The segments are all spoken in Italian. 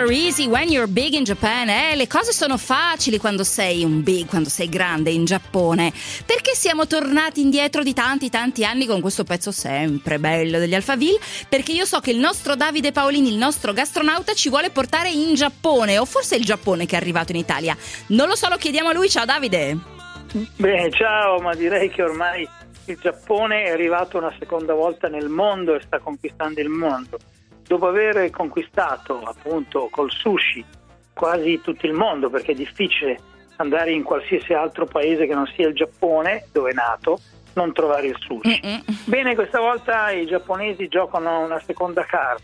easy when you're big in Japan. Le cose sono facili quando sei quando sei grande in Giappone. Perché siamo tornati indietro di tanti anni con questo pezzo sempre bello degli Alphaville? Perché io so che il nostro Davide Paolini, il nostro gastronauta, ci vuole portare in Giappone, o forse è il Giappone che è arrivato in Italia. Non lo so, lo chiediamo a lui. Ciao Davide. Beh, ciao, ma direi che ormai il Giappone è arrivato una seconda volta nel mondo e sta conquistando il mondo. Dopo aver conquistato appunto col sushi quasi tutto il mondo, perché è difficile andare in qualsiasi altro paese che non sia il Giappone, dove è nato, non trovare il sushi. Bene, questa volta i giapponesi giocano una seconda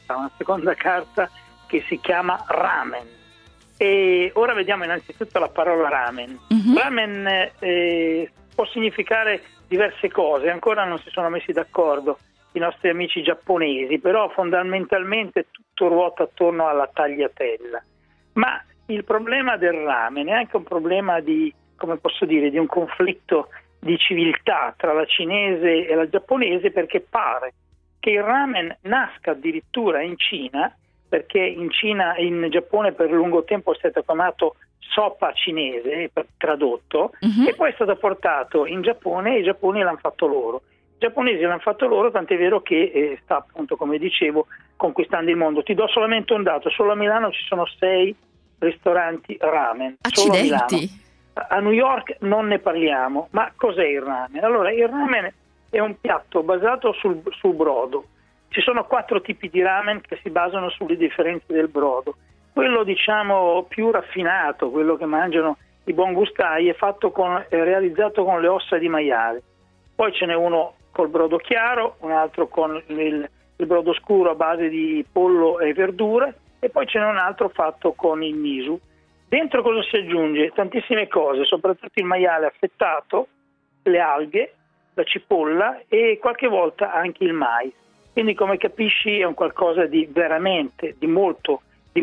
carta che si chiama ramen. E ora vediamo innanzitutto la parola ramen. Ramen può significare diverse cose, ancora non si sono messi d'accordo i nostri amici giapponesi, però fondamentalmente tutto ruota attorno alla tagliatella. Ma il problema del ramen è anche un problema di, come posso dire, di un conflitto di civiltà tra la cinese e la giapponese, perché pare che il ramen nasca addirittura in Cina, perché in Giappone per lungo tempo è stato chiamato sopa cinese, tradotto, e poi è stato portato in Giappone e i giapponesi l'hanno fatto loro. I giapponesi l'hanno fatto loro, tant'è vero che sta appunto, come dicevo, conquistando il mondo. Ti do solamente un dato: solo a Milano ci sono 6 ristoranti ramen. Accidenti. Solo a Milano. A New York non ne parliamo. Ma cos'è il ramen? Allora, il ramen è un piatto basato sul brodo. Ci sono 4 tipi di ramen che si basano sulle differenze del brodo. Quello diciamo più raffinato, quello che mangiano i buon gustai, è realizzato con le ossa di maiale. Poi ce n'è uno col brodo chiaro, un altro con il brodo scuro a base di pollo e verdure, e poi ce n'è un altro fatto con il miso. Dentro cosa si aggiunge? Tantissime cose, soprattutto il maiale affettato, le alghe, la cipolla e qualche volta anche il mais. Quindi, come capisci, è un qualcosa di veramente, di molto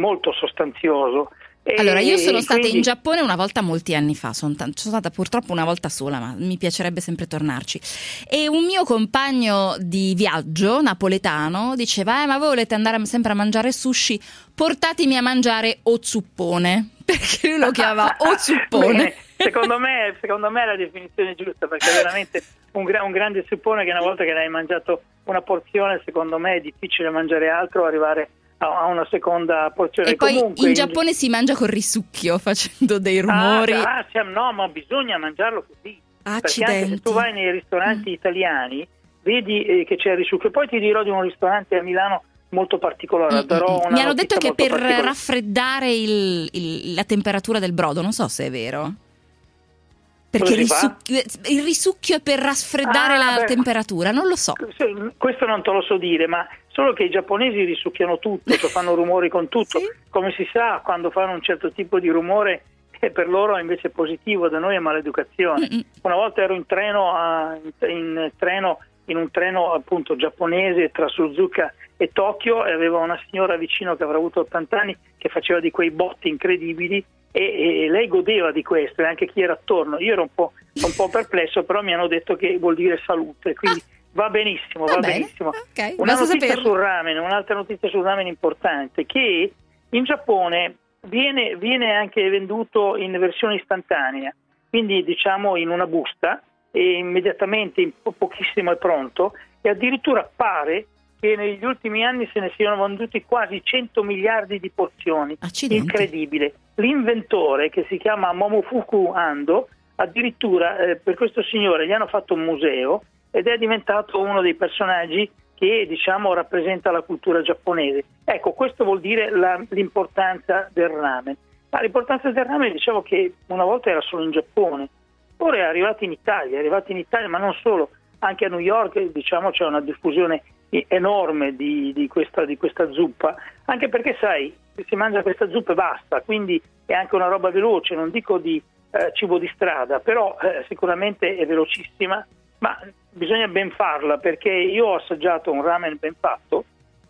sostanzioso. Allora, io sono stata in Giappone una volta molti anni fa, sono stata purtroppo una volta sola, ma mi piacerebbe sempre tornarci. E un mio compagno di viaggio napoletano diceva: ma voi volete andare sempre a mangiare sushi? Portatemi a mangiare otsuppone, perché lui lo chiamava otsuppone. Bene, secondo me è la definizione giusta, perché è veramente un grande suppone che una volta che ne hai mangiato una porzione, secondo me è difficile mangiare altro, arrivare a una seconda porzione. E poi comunque in Giappone si mangia col risucchio, facendo dei rumori. No, ma bisogna mangiarlo così. Accidenti. Perché anche se tu vai nei ristoranti italiani, vedi che c'è il risucchio. Poi ti dirò di un ristorante a Milano molto particolare. Mi hanno detto che per raffreddare la temperatura del brodo, non so se è vero. Perché il risucchio è per raffreddare la temperatura, non lo so. Questo non te lo so dire, ma solo che i giapponesi risucchiano tutto, cioè fanno rumori con tutto. Sì? Come si sa, quando fanno un certo tipo di rumore, per loro è invece positivo, da noi è maleducazione. Una volta ero in un treno appunto giapponese tra Suzuka e Tokyo, e avevo una signora vicino che avrà avuto 80 anni che faceva di quei botti incredibili, e lei godeva di questo, e anche chi era attorno. Io ero un po' perplesso, però mi hanno detto che vuol dire salute, quindi va benissimo. Okay, Un'altra notizia sul ramen importante, che in Giappone viene anche venduto in versione istantanea, quindi diciamo in una busta, e immediatamente in pochissimo è pronto, e addirittura pare che negli ultimi anni se ne siano venduti quasi 100 miliardi di porzioni. Accidenti. Incredibile. L'inventore, che si chiama Momofuku Ando, addirittura per questo signore gli hanno fatto un museo, ed è diventato uno dei personaggi che diciamo rappresenta la cultura giapponese. Ecco, questo vuol dire l'importanza del ramen. Ma l'importanza del ramen, dicevo che una volta era solo in Giappone, ora è arrivato in Italia, ma non solo, anche a New York diciamo c'è una diffusione enorme di questa zuppa, anche perché sai, si mangia questa zuppa e basta, quindi è anche una roba veloce, non dico di cibo di strada, però sicuramente è velocissima, ma bisogna ben farla, perché io ho assaggiato un ramen ben fatto,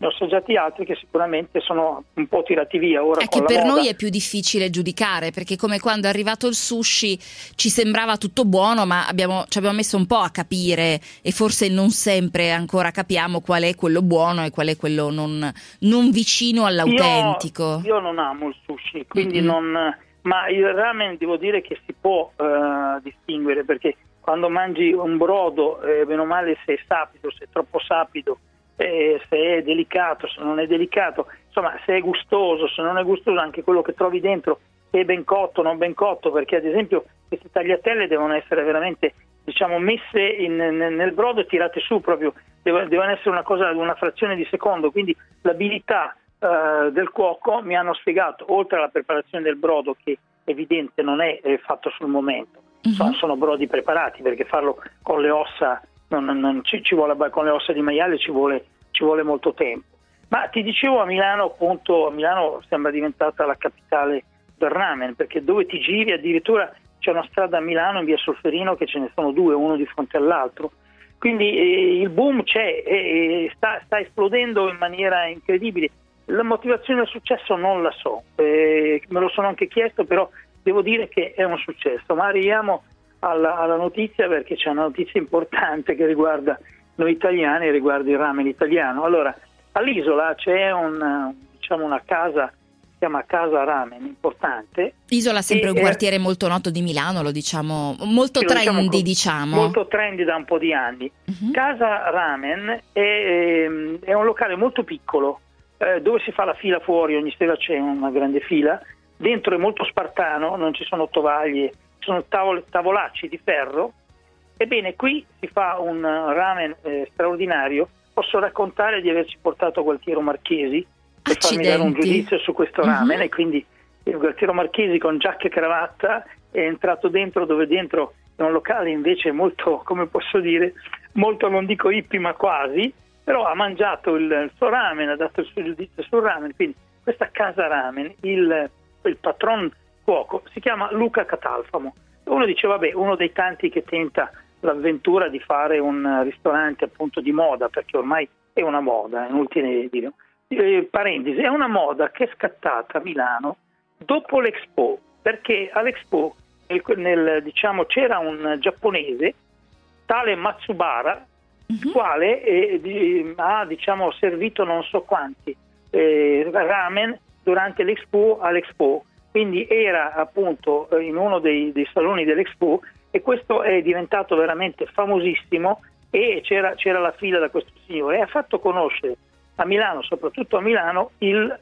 ne ho assaggiati altri che sicuramente sono un po' tirati via ora. È che per noi è più difficile giudicare, perché come quando è arrivato il sushi ci sembrava tutto buono, ma ci abbiamo messo un po' a capire, e forse non sempre ancora capiamo qual è quello buono e qual è quello non vicino all'autentico. Io non amo il sushi, quindi ma il ramen devo dire che si può distinguere, perché quando mangi un brodo, bene o male, se è sapido, se è troppo sapido, se è delicato, se non è delicato, insomma, se è gustoso, se non è gustoso, anche quello che trovi dentro, se è ben cotto o non ben cotto, perché ad esempio queste tagliatelle devono essere veramente, diciamo, messe nel brodo e tirate su proprio, devono essere una frazione di secondo, quindi l'abilità del cuoco mi hanno spiegato, oltre alla preparazione del brodo, che evidente non è fatto sul momento, sono brodi preparati, perché farlo con le ossa ci vuole, con le ossa di maiale ci vuole molto tempo. Ma ti dicevo, a Milano sembra diventata la capitale del ramen, perché dove ti giri addirittura c'è una strada a Milano, in via Solferino, che ce ne sono due, uno di fronte all'altro, quindi il boom c'è e sta esplodendo in maniera incredibile. La motivazione del successo non la so, me lo sono anche chiesto, però devo dire che è un successo. Ma arriviamo alla notizia, perché c'è una notizia importante che riguarda noi italiani, riguarda il ramen italiano. Allora, all'Isola c'è una casa, si chiama Casa Ramen, importante. Isola è sempre un quartiere molto noto di Milano, lo diciamo, molto trendy, diciamo. Molto trendy da un po' di anni. Casa Ramen è un locale molto piccolo, dove si fa la fila fuori, ogni sera c'è una grande fila, dentro è molto spartano, non ci sono tovaglie, ci sono tavolacci di ferro. Ebbene, qui si fa un ramen straordinario. Posso raccontare di averci portato Gualtiero Marchesi per farmi dare un giudizio su questo ramen, e quindi il Gualtiero Marchesi con giacca e cravatta è entrato dentro, dove dentro è un locale invece molto, come posso dire, molto, non dico hippie, ma quasi, però ha mangiato il suo ramen, ha dato il suo giudizio sul ramen. Quindi questa Casa Ramen, il patron cuoco si chiama Luca Catalfamo. Uno dice, vabbè, uno dei tanti che tenta l'avventura di fare un ristorante appunto di moda, perché ormai è una moda, è inutile dire. Parentesi, è una moda che è scattata a Milano dopo l'Expo, perché all'Expo c'era un giapponese, tale Matsubara, il quale ha servito non so quanti ramen durante all'Expo, quindi era appunto in uno dei saloni dell'Expo, e questo è diventato veramente famosissimo, e c'era la fila da questo signore, e ha fatto conoscere a Milano, soprattutto a Milano, il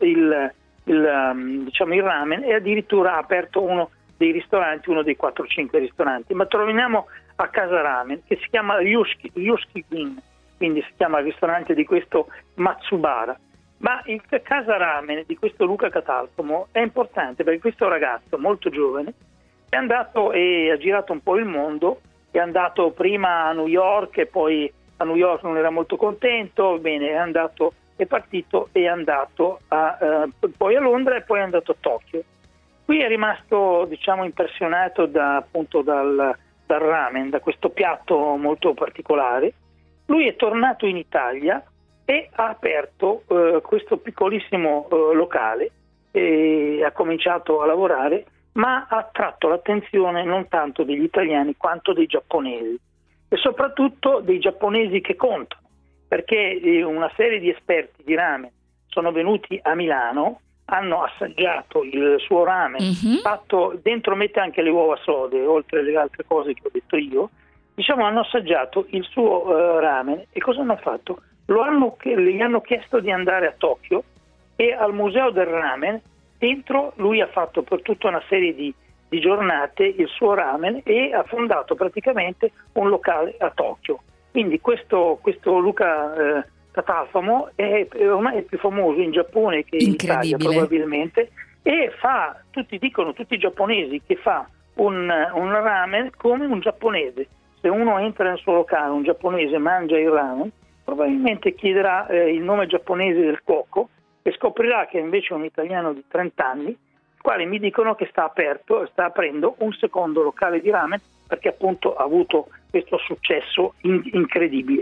ramen, e addirittura ha aperto uno dei ristoranti, uno dei 4-5 ristoranti. Ma torniamo a Casa Ramen, che si chiama Ryushki-in, quindi si chiama il ristorante di questo Matsubara. Ma il Casa Ramen di questo Luca Catalfamo è importante, perché questo ragazzo molto giovane è andato e ha girato un po' il mondo, è andato prima a New York, e poi a New York non era molto contento, bene, è partito e è andato poi a Londra, e poi è andato a Tokyo. Qui è rimasto, impressionato dal ramen, da questo piatto molto particolare. Lui è tornato in Italia e ha aperto questo piccolissimo locale, e ha cominciato a lavorare, ma ha attratto l'attenzione non tanto degli italiani quanto dei giapponesi, e soprattutto dei giapponesi che contano, perché una serie di esperti di ramen sono venuti a Milano, hanno assaggiato il suo ramen, fatto dentro, mette anche le uova sode, oltre alle altre cose che ho detto io, hanno assaggiato il suo ramen, e cosa hanno fatto? Gli hanno chiesto di andare a Tokyo, e al Museo del Ramen dentro lui ha fatto per tutta una serie di giornate il suo ramen, e ha fondato praticamente un locale a Tokyo. Quindi questo Luca Catalfamo ormai è più famoso in Giappone che in Italia probabilmente, e tutti i giapponesi che fa un ramen come un giapponese. Se uno entra nel suo locale, un giapponese mangia il ramen, probabilmente chiederà il nome giapponese del cuoco, e scoprirà che invece è un italiano di 30 anni, il quale mi dicono che sta aprendo un secondo locale di ramen, perché appunto ha avuto questo successo incredibile.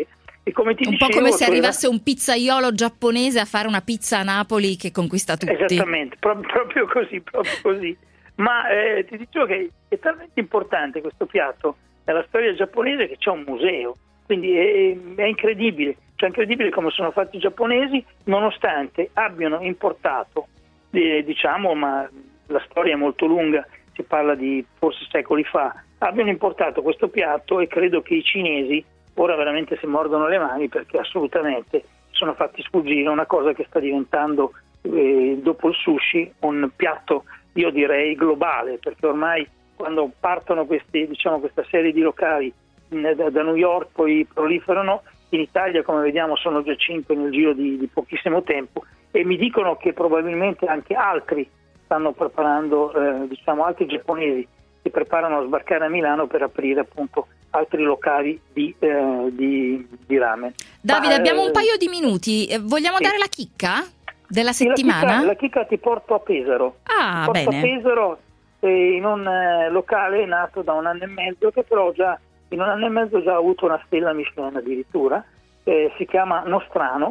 E come ti un dicevo, po' come se arrivasse un pizzaiolo giapponese a fare una pizza a Napoli che conquista tutti. Esattamente, proprio così. Ma ti dicevo che è talmente importante questo piatto nella storia giapponese che c'è un museo, quindi è incredibile, cioè incredibile come sono fatti i giapponesi, nonostante abbiano importato, diciamo, ma la storia è molto lunga, si parla di forse secoli fa, abbiano importato questo piatto, e credo che i cinesi ora veramente si mordono le mani, perché assolutamente sono fatti sfuggire una cosa che sta diventando dopo il sushi un piatto, io direi, globale, perché ormai quando partono questa serie di locali da New York, poi proliferano in Italia, come vediamo sono già 5 nel giro di pochissimo tempo, e mi dicono che probabilmente anche altri stanno preparando, altri giapponesi si preparano a sbarcare a Milano per aprire appunto altri locali di ramen. Davide, abbiamo un paio di minuti, vogliamo dare la chicca della settimana? La chicca ti porto a Pesaro. Bene. A Pesaro, in un locale nato da 1 anno e mezzo, che però già in 1 anno e mezzo già ha avuto una stella Michelin addirittura, si chiama Nostrano,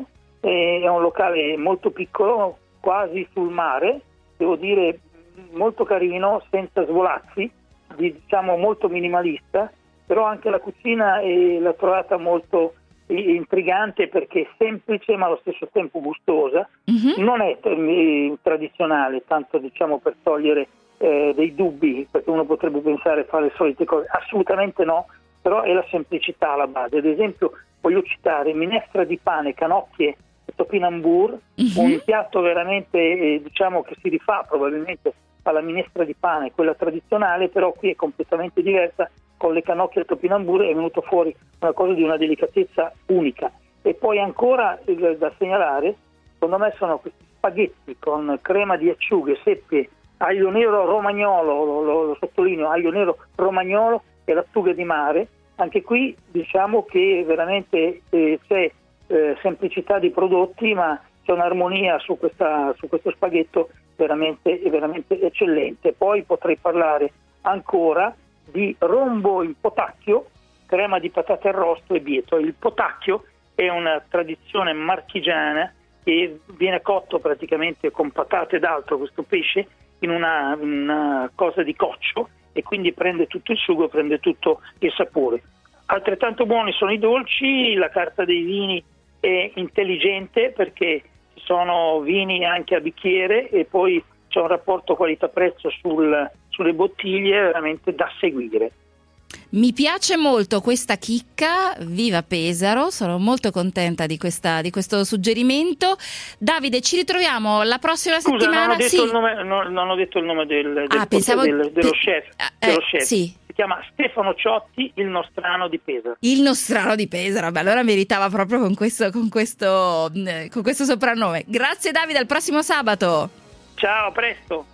è un locale molto piccolo, quasi sul mare, devo dire molto carino, senza svolazzi, molto minimalista, però anche la cucina l'ho trovata molto intrigante, perché è semplice ma allo stesso tempo gustosa. Non è tradizionale, tanto per togliere dei dubbi, perché uno potrebbe pensare a fare le solite cose, assolutamente no, però è la semplicità alla base. Ad esempio voglio citare minestra di pane, canocchie e topinambur, un piatto veramente che si rifà probabilmente alla minestra di pane, quella tradizionale, però qui è completamente diversa. Con le canocchie e il topinambur è venuto fuori una cosa di una delicatezza unica. E poi ancora da segnalare, secondo me, sono questi spaghetti con crema di acciughe, seppie, aglio nero romagnolo, lo sottolineo, aglio nero romagnolo e lattughe di mare. Anche qui diciamo che veramente c'è semplicità di prodotti, ma c'è un'armonia su questo spaghetto veramente eccellente. Poi potrei parlare ancora di rombo in potacchio, crema di patate arrosto e bieto. Il potacchio è una tradizione marchigiana che viene cotto praticamente con patate d'altro, questo pesce, in una cosa di coccio, e quindi prende tutto il sugo, prende tutto il sapore. Altrettanto buoni sono i dolci. La carta dei vini è intelligente, perché ci sono vini anche a bicchiere, e poi c'è un rapporto qualità-prezzo sulle bottiglie veramente da seguire. Mi piace molto questa chicca, viva Pesaro, sono molto contenta di questo suggerimento. Davide, ci ritroviamo la prossima settimana. Non ho detto il nome dello chef. Sì. Si chiama Stefano Ciotti, il Nostrano di Pesaro. Il Nostrano di Pesaro, allora meritava proprio con questo soprannome. Grazie Davide, al prossimo sabato. Ciao, a presto.